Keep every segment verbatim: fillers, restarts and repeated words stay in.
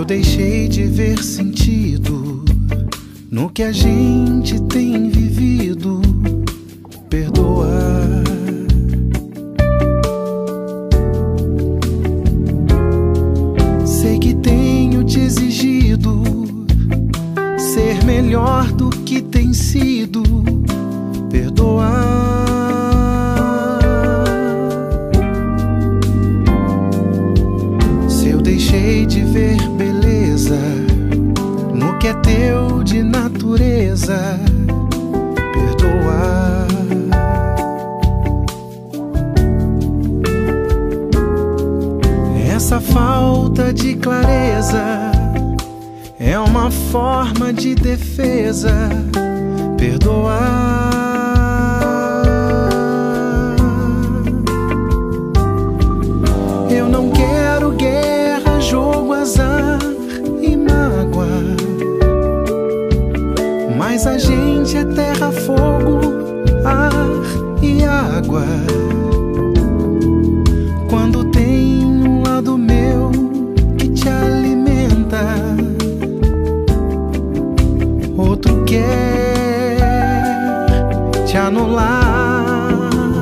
deixei de ver sentido no que a gente tem vivido, perdoa. Sei que tenho te exigido ser melhor do que tem sido, perdoa. Deixei de ver beleza no que é teu de natureza, perdoa. Essa falta de clareza é uma forma de defesa, perdoa. Eu não quero guerra, jogo, azar e mágoa, mas a gente é terra, fogo, ar e água. Quando tem um lado meu que te alimenta, outro quer te anular.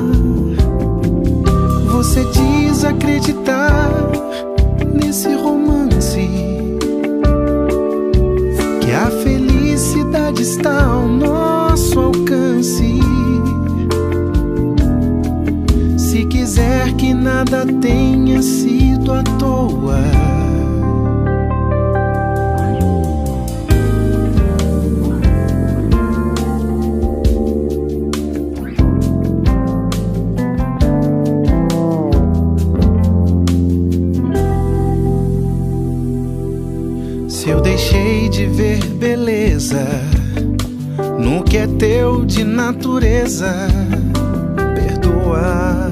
Você diz acreditar nesse romance, que a felicidade está ao nosso alcance. Se quiser que nada tenha sido à toa, se eu deixei de ver beleza no que é teu de natureza, perdoa.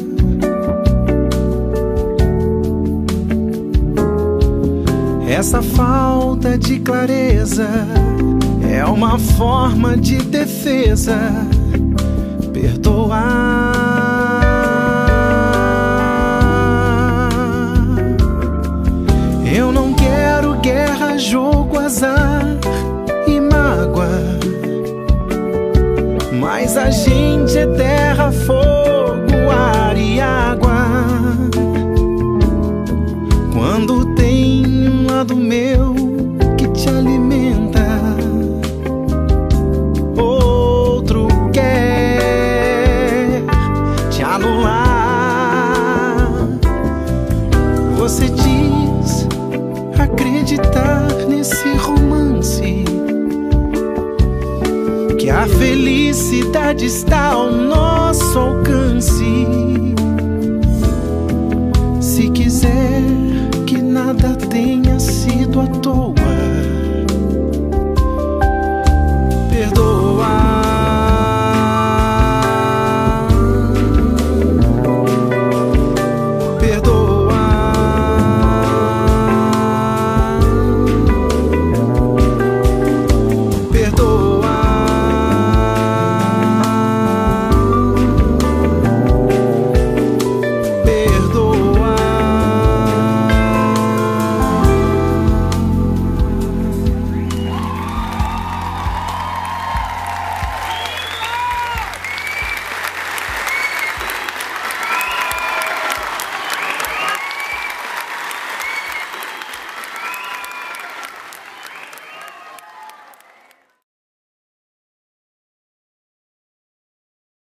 Essa falta de clareza é uma forma de defesa, perdoa. Eu não quero guerra, jogo, azar e mágoa, mas a gente é terra, fogo, ar e água. Quando tem um lado meu que te alimenta, outro quer te anular. Você diz acreditar nesse romance, que a felicidade está ao nosso alcance. Se quiser que nada tenha sido à toa,